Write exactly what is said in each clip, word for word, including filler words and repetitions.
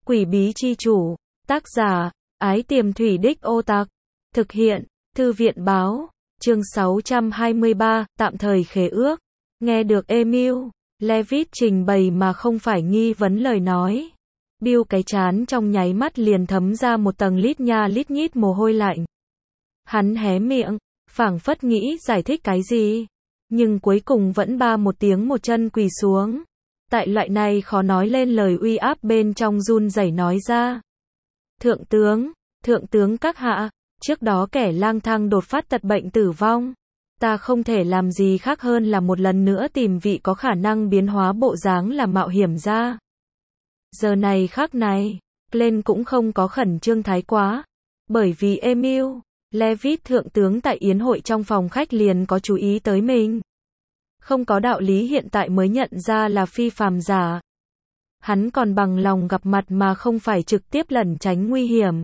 Quỷ bí chi chủ, tác giả, Ái Tiềm Thủy Đích Ô Tặc, thực hiện, Thư viện báo, chương sáu trăm hai mươi ba, tạm thời khế ước. Nghe được Emil Levitt trình bày mà không phải nghi vấn lời nói. Bill cái chán trong nháy mắt liền thấm ra một tầng lít nha lít nhít mồ hôi lạnh. Hắn hé miệng, phảng phất nghĩ giải thích cái gì, nhưng cuối cùng vẫn ba một tiếng một chân quỳ xuống. Tại loại này khó nói lên lời uy áp bên trong run rẩy nói ra. Thượng tướng, thượng tướng các hạ, trước đó kẻ lang thang đột phát tật bệnh tử vong. Ta không thể làm gì khác hơn là một lần nữa tìm vị có khả năng biến hóa bộ dáng là mạo hiểm ra. Giờ này khắc này, Glenn cũng không có khẩn trương thái quá, bởi vì Emil Levitt thượng tướng tại yến hội trong phòng khách liền có chú ý tới mình. Không có đạo lý hiện tại mới nhận ra là phi phàm giả. Hắn còn bằng lòng gặp mặt mà không phải trực tiếp lẩn tránh nguy hiểm.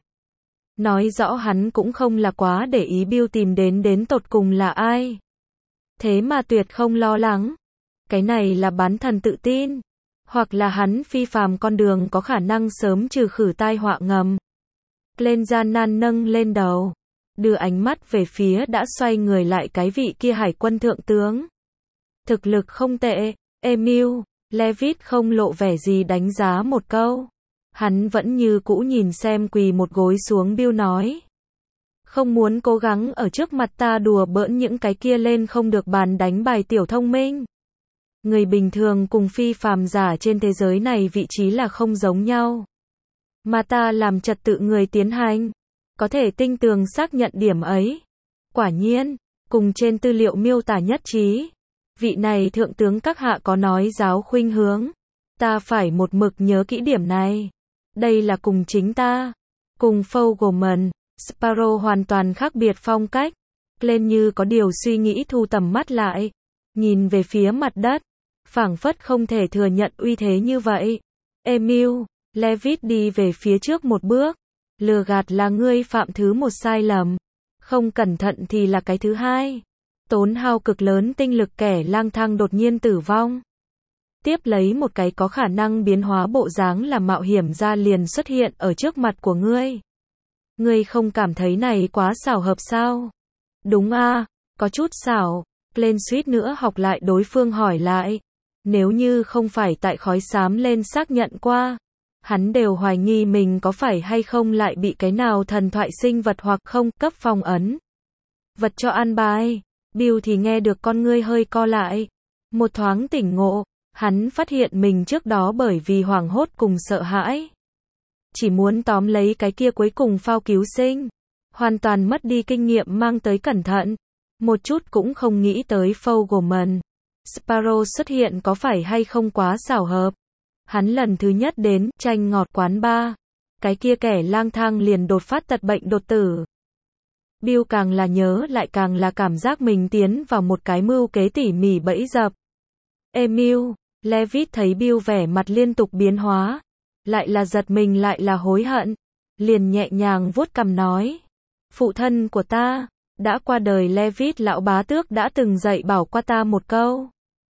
Nói rõ hắn cũng không là quá để ý Bill tìm đến đến tột cùng là ai. Thế mà tuyệt không lo lắng. Cái này là bán thần tự tin. Hoặc là hắn phi phàm con đường có khả năng sớm trừ khử tai họa ngầm. Glenn gian nan nâng lên đầu, đưa ánh mắt về phía đã xoay người lại cái vị kia hải quân thượng tướng. Thực lực không tệ, Emil Levitt không lộ vẻ gì đánh giá một câu. Hắn vẫn như cũ nhìn xem quỳ một gối xuống Bill nói. Không muốn cố gắng ở trước mặt ta đùa bỡn những cái kia lên không được bàn đánh bài tiểu thông minh. Người bình thường cùng phi phàm giả trên thế giới này vị trí là không giống nhau. Mà ta làm trật tự người tiến hành, có thể tinh tường xác nhận điểm ấy. Quả nhiên, cùng trên tư liệu miêu tả nhất trí. Vị này thượng tướng các hạ có nói giáo khuynh hướng. Ta phải một mực nhớ kỹ điểm này. Đây là cùng chính ta. Cùng Fogelman, Sparrow hoàn toàn khác biệt phong cách. Glenn như có điều suy nghĩ thu tầm mắt lại. Nhìn về phía mặt đất. Phảng phất không thể thừa nhận uy thế như vậy. Emil Levitt đi về phía trước một bước. Lừa gạt là ngươi phạm thứ một sai lầm. Không cẩn thận thì là cái thứ hai. Tốn hao cực lớn tinh lực kẻ lang thang đột nhiên tử vong. Tiếp lấy một cái có khả năng biến hóa bộ dáng là mạo hiểm ra liền xuất hiện ở trước mặt của ngươi. Ngươi không cảm thấy này quá xảo hợp sao? Đúng a, có chút xảo. Glenn suýt nữa học lại đối phương hỏi lại. Nếu như không phải tại khói xám lên xác nhận qua, hắn đều hoài nghi mình có phải hay không lại bị cái nào thần thoại sinh vật hoặc không cấp phong ấn. Vật cho ăn bài. Bill thì nghe được con ngươi hơi co lại. Một thoáng tỉnh ngộ, hắn phát hiện mình trước đó bởi vì hoảng hốt cùng sợ hãi. Chỉ muốn tóm lấy cái kia cuối cùng phao cứu sinh. Hoàn toàn mất đi kinh nghiệm mang tới cẩn thận. Một chút cũng không nghĩ tới Fogelman. Sparrow xuất hiện có phải hay không quá xảo hợp. Hắn lần thứ nhất đến chanh ngọt quán bar. Cái kia kẻ lang thang liền đột phát tật bệnh đột tử. Bill càng là nhớ lại càng là cảm giác mình tiến vào một cái mưu kế tỉ mỉ bẫy dập. Emil Levitt thấy Bill vẻ mặt liên tục biến hóa. Lại là giật mình lại là hối hận. Liền nhẹ nhàng vuốt cằm nói. Phụ thân của ta đã qua đời. Levitt lão bá tước đã từng dạy bảo qua ta một câu.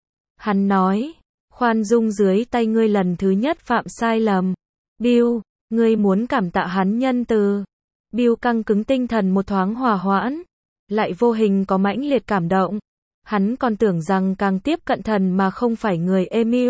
Hắn nói, khoan dung dưới tay ngươi lần thứ nhất phạm sai lầm. Bill, ngươi muốn cảm tạ hắn nhân từ. Bill căng cứng tinh thần một thoáng hòa hoãn, lại vô hình có mãnh liệt cảm động. Hắn còn tưởng rằng càng tiếp cận thần mà không phải người Emil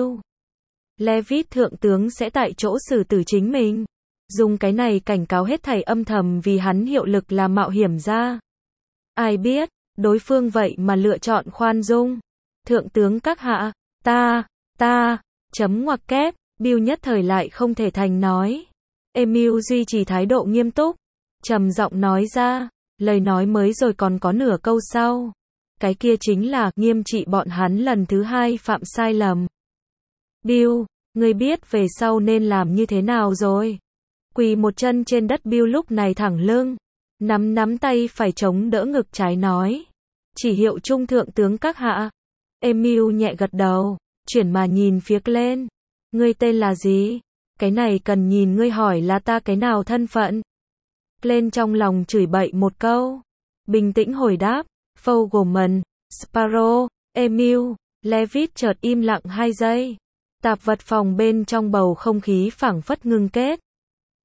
Levitt thượng tướng sẽ tại chỗ xử tử chính mình. Dùng cái này cảnh cáo hết thảy âm thầm vì hắn hiệu lực là mạo hiểm ra. Ai biết, đối phương vậy mà lựa chọn khoan dung. Thượng tướng các hạ, ta, ta, chấm ngoặc kép, Bill nhất thời lại không thể thành nói. Emil duy trì thái độ nghiêm túc, trầm giọng nói ra, lời nói mới rồi còn có nửa câu sau. Cái kia chính là nghiêm trị bọn hắn lần thứ hai phạm sai lầm. Bill, ngươi biết về sau nên làm như thế nào rồi? Quỳ một chân trên đất Bill lúc này thẳng lưng, nắm nắm tay phải chống đỡ ngực trái nói. Chỉ hiệu trung thượng tướng các hạ. Emil nhẹ gật đầu, chuyển mà nhìn phía Glenn. Ngươi tên là gì? Cái này cần nhìn ngươi hỏi là ta cái nào thân phận. Glenn trong lòng chửi bậy một câu. Bình tĩnh hồi đáp. Fogelman, Sparrow, Emil Levitt chợt im lặng hai giây. Tạp vật phòng bên trong bầu không khí phảng phất ngưng kết.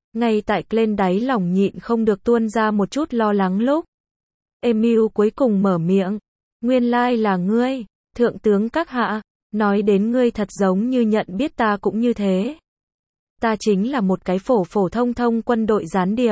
Ngay tại Glenn đáy lòng nhịn không được tuôn ra một chút lo lắng lúc Emil cuối cùng mở miệng. Nguyên lai là ngươi, thượng tướng các hạ, nói đến ngươi thật giống như nhận biết ta cũng như thế. Ta chính là một cái phổ phổ thông thông quân đội gián điệp.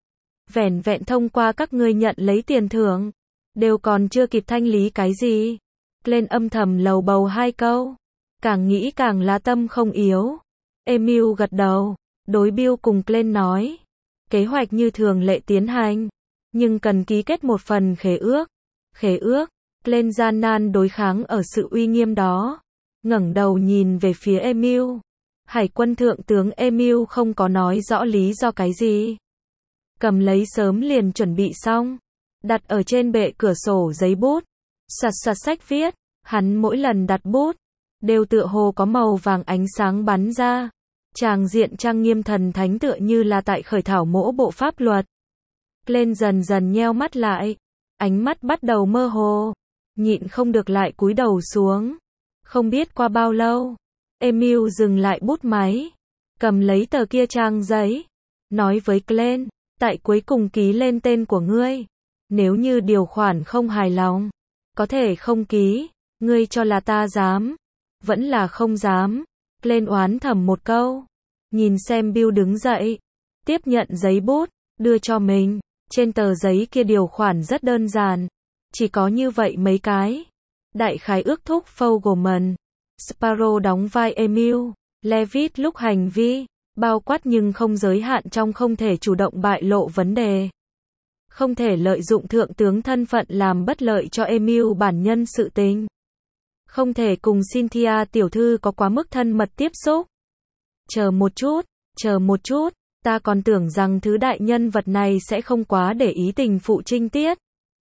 Vẻn vẹn thông qua các ngươi nhận lấy tiền thưởng, đều còn chưa kịp thanh lý cái gì. Glenn âm thầm lầu bầu hai câu, càng nghĩ càng là tâm không yếu. Emil gật đầu, đối Bill cùng Glenn nói, kế hoạch như thường lệ tiến hành, nhưng cần ký kết một phần khế ước. Khế ước, Glenn gian nan đối kháng ở sự uy nghiêm đó, ngẩng đầu nhìn về phía Emil. Hải quân thượng tướng Emil không có nói rõ lý do cái gì. Cầm lấy sớm liền chuẩn bị xong, đặt ở trên bệ cửa sổ giấy bút, soạt soạt sách viết, hắn mỗi lần đặt bút, đều tựa hồ có màu vàng ánh sáng bắn ra. Tràng diện trang nghiêm thần thánh tựa như là tại khởi thảo mỗ bộ pháp luật. Glenn dần dần nheo mắt lại, ánh mắt bắt đầu mơ hồ, nhịn không được lại cúi đầu xuống. Không biết qua bao lâu, Emil dừng lại bút máy, cầm lấy tờ kia trang giấy, nói với Glenn, tại cuối cùng ký lên tên của ngươi. Nếu như điều khoản không hài lòng, có thể không ký, ngươi cho là ta dám, vẫn là không dám. Glenn oán thầm một câu, nhìn xem Bill đứng dậy, tiếp nhận giấy bút, đưa cho mình. Trên tờ giấy kia điều khoản rất đơn giản, chỉ có như vậy mấy cái. Đại khái ước thúc Fogelman, Sparrow đóng vai Emil, Levitt lúc hành vi, bao quát nhưng không giới hạn trong không thể chủ động bại lộ vấn đề. Không thể lợi dụng thượng tướng thân phận làm bất lợi cho Emil bản nhân sự tình. Không thể cùng Cynthia tiểu thư có quá mức thân mật tiếp xúc. Chờ một chút, chờ một chút, ta còn tưởng rằng thứ đại nhân vật này sẽ không quá để ý tình phụ trinh tiết.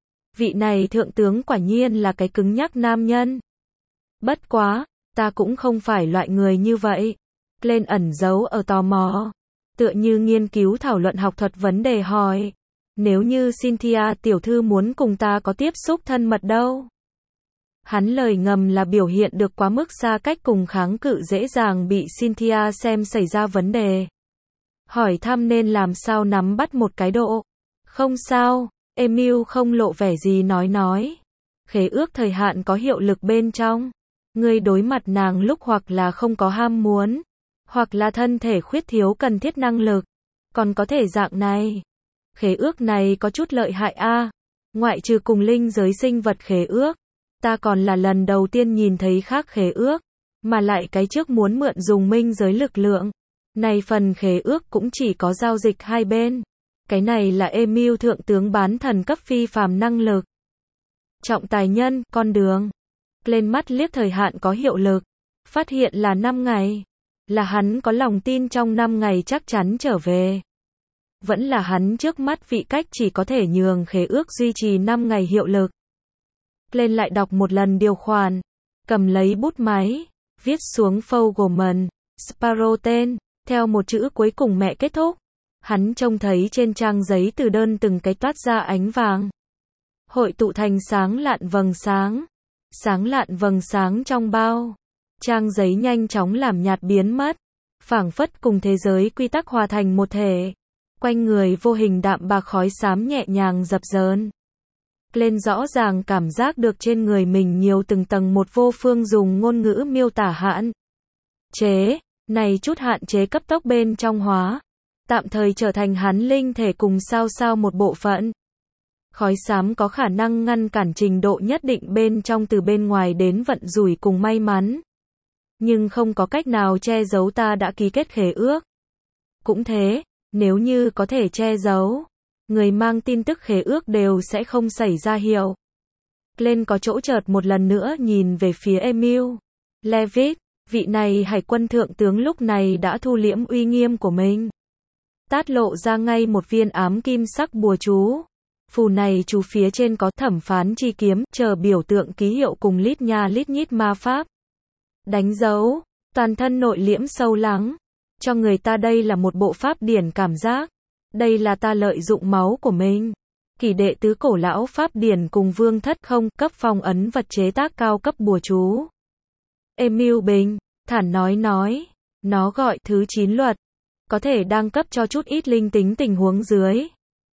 Vị này thượng tướng quả nhiên là cái cứng nhắc nam nhân. Bất quá, ta cũng không phải loại người như vậy. Glenn ẩn giấu ở tò mò, tựa như nghiên cứu thảo luận học thuật vấn đề hỏi. Nếu như Cynthia tiểu thư muốn cùng ta có tiếp xúc thân mật đâu? Hắn lời ngầm là biểu hiện được quá mức xa cách cùng kháng cự dễ dàng bị Cynthia xem xảy ra vấn đề. Hỏi thăm nên làm sao nắm bắt một cái độ. Không sao, Emil không lộ vẻ gì nói nói. Khế ước thời hạn có hiệu lực bên trong. Ngươi đối mặt nàng lúc hoặc là không có ham muốn, hoặc là thân thể khuyết thiếu cần thiết năng lực. Còn có thể dạng này. Khế ước này có chút lợi hại a. À. Ngoại trừ cùng linh giới sinh vật khế ước, ta còn là lần đầu tiên nhìn thấy khác khế ước, mà lại cái trước muốn mượn dùng minh giới lực lượng. Này phần khế ước cũng chỉ có giao dịch hai bên. Cái này là Emil thượng tướng bán thần cấp phi phàm năng lực. Trọng tài nhân, con đường. Lên mắt liếc thời hạn có hiệu lực. Phát hiện là năm ngày. Là hắn có lòng tin trong năm ngày chắc chắn trở về. Vẫn là hắn trước mắt vị cách chỉ có thể nhường khế ước duy trì năm ngày hiệu lực. Lên lại đọc một lần điều khoản. Cầm lấy bút máy. Viết xuống Fogelman, Sparrow tên. Theo một chữ cuối cùng mẹ kết thúc. Hắn trông thấy trên trang giấy từ đơn từng cái toát ra ánh vàng. Hội tụ thành sáng lạn vầng sáng. Sáng lạn vầng sáng trong bao. Trang giấy nhanh chóng làm nhạt biến mất. Phảng phất cùng thế giới quy tắc hòa thành một thể. Quanh người vô hình đạm bạc khói xám nhẹ nhàng dập dờn. Lên rõ ràng cảm giác được trên người mình nhiều từng tầng một vô phương dùng ngôn ngữ miêu tả hạn chế. Này chút hạn chế cấp tốc bên trong hóa. Tạm thời trở thành hắn linh thể cùng sao sao một bộ phận. Khói xám có khả năng ngăn cản trình độ nhất định bên trong từ bên ngoài đến vận rủi cùng may mắn. Nhưng không có cách nào che giấu ta đã ký kết khế ước. Cũng thế, nếu như có thể che giấu, người mang tin tức khế ước đều sẽ không xảy ra hiệu. Lên có chỗ chợt một lần nữa nhìn về phía Emil. Levitt, vị này hải quân thượng tướng lúc này đã thu liễm uy nghiêm của mình. Tát lộ ra ngay một viên ám kim sắc bùa chú. Phù này chú phía trên có thẩm phán chi kiếm, chờ biểu tượng ký hiệu cùng lít nha lít nhít ma pháp. Đánh dấu, toàn thân nội liễm sâu lắng. Cho người ta đây là một bộ pháp điển cảm giác. Đây là ta lợi dụng máu của mình. Kỷ đệ tứ cổ lão pháp điển cùng vương thất không cấp phong ấn vật chế tác cao cấp bùa chú. Emil bình thản nói nói. Nó gọi thứ chín luật. có thể đang cấp cho chút ít linh tính tình huống dưới.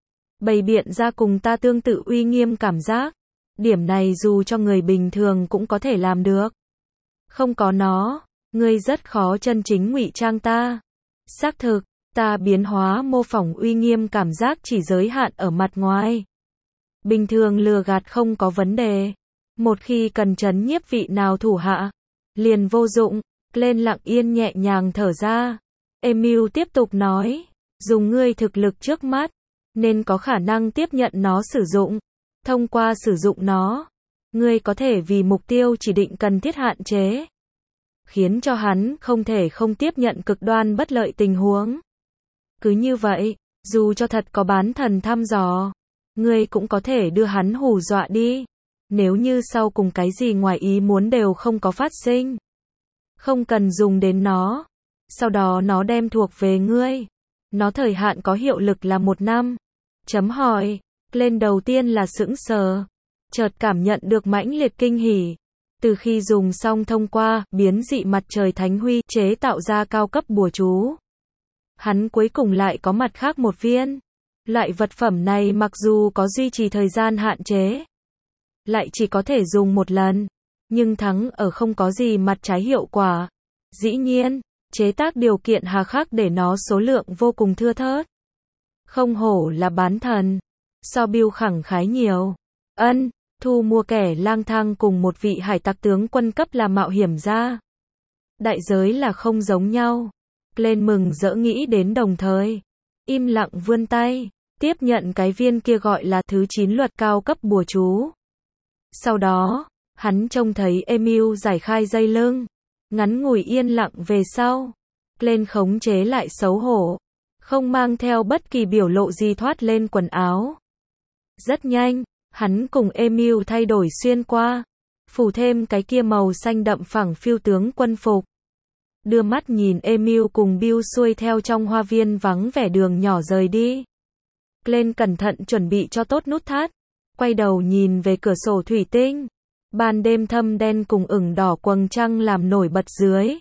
Bày biện ra cùng ta tương tự uy nghiêm cảm giác. Điểm này dù cho người bình thường cũng có thể làm được. Không có nó, ngươi rất khó chân chính ngụy trang ta. Xác thực, ta biến hóa mô phỏng uy nghiêm cảm giác chỉ giới hạn ở mặt ngoài. Bình thường lừa gạt không có vấn đề. Một khi cần trấn nhiếp vị nào thủ hạ, liền vô dụng. Lên lặng yên nhẹ nhàng thở ra. Emil tiếp tục nói, dùng ngươi thực lực trước mắt, nên có khả năng tiếp nhận nó sử dụng. Thông qua sử dụng nó, ngươi có thể vì mục tiêu chỉ định cần thiết hạn chế, khiến cho hắn không thể không tiếp nhận cực đoan bất lợi tình huống. Cứ như vậy, dù cho thật có bán thần thăm dò, ngươi cũng có thể đưa hắn hù dọa đi. Nếu như sau cùng cái gì ngoài ý muốn đều không có phát sinh, không cần dùng đến nó. Sau đó nó đem thuộc về ngươi. Nó thời hạn có hiệu lực là một năm. Chấm hỏi. Lên đầu tiên là sững sờ. Chợt cảm nhận được mãnh liệt kinh hỉ. Từ khi dùng xong thông qua biến dị mặt trời thánh huy chế tạo ra cao cấp bùa chú, hắn cuối cùng lại có mặt khác một viên. Loại vật phẩm này mặc dù có duy trì thời gian hạn chế, lại chỉ có thể dùng một lần, nhưng thắng ở không có gì mặt trái hiệu quả. Dĩ nhiên, chế tác điều kiện hà khắc để nó số lượng vô cùng thưa thớt. Không hổ là bán thần. So Bill khẳng khái nhiều. Ân, thu mua kẻ lang thang cùng một vị hải tặc tướng quân cấp là mạo hiểm ra. Đại giới là không giống nhau. Lên mừng rỡ nghĩ đến đồng thời. Im lặng vươn tay, tiếp nhận cái viên kia gọi là thứ chín luật cao cấp bùa chú. Sau đó, hắn trông thấy Emil giải khai dây lưng. Ngắn ngủi yên lặng về sau. Lên khống chế lại xấu hổ. Không mang theo bất kỳ biểu lộ gì thoát lên quần áo. Rất nhanh, hắn cùng Emil thay đổi xuyên qua. Phủ thêm cái kia màu xanh đậm phẳng phiêu tướng quân phục. Đưa mắt nhìn Emil cùng Bill xuôi theo trong hoa viên vắng vẻ đường nhỏ rời đi. Lên cẩn thận chuẩn bị cho tốt nút thắt. Quay đầu nhìn về cửa sổ thủy tinh. Ban đêm thâm đen cùng ửng đỏ quầng trăng làm nổi bật dưới.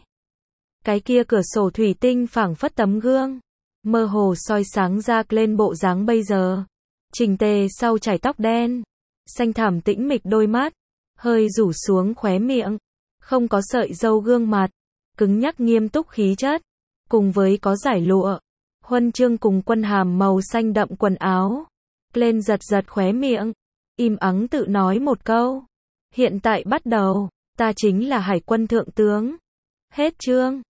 Cái kia cửa sổ thủy tinh phảng phất tấm gương, mơ hồ soi sáng ra lên bộ dáng bây giờ. Chỉnh tề sau chải tóc đen, xanh thẳm tĩnh mịch đôi mắt, hơi rủ xuống khóe miệng, không có sợi râu gương mặt, cứng nhắc nghiêm túc khí chất, cùng với có giải lụa, huân chương cùng quân hàm màu xanh đậm quần áo. Lên giật giật khóe miệng, im ắng tự nói một câu. Hiện tại bắt đầu, ta chính là hải quân thượng tướng. Hết chương.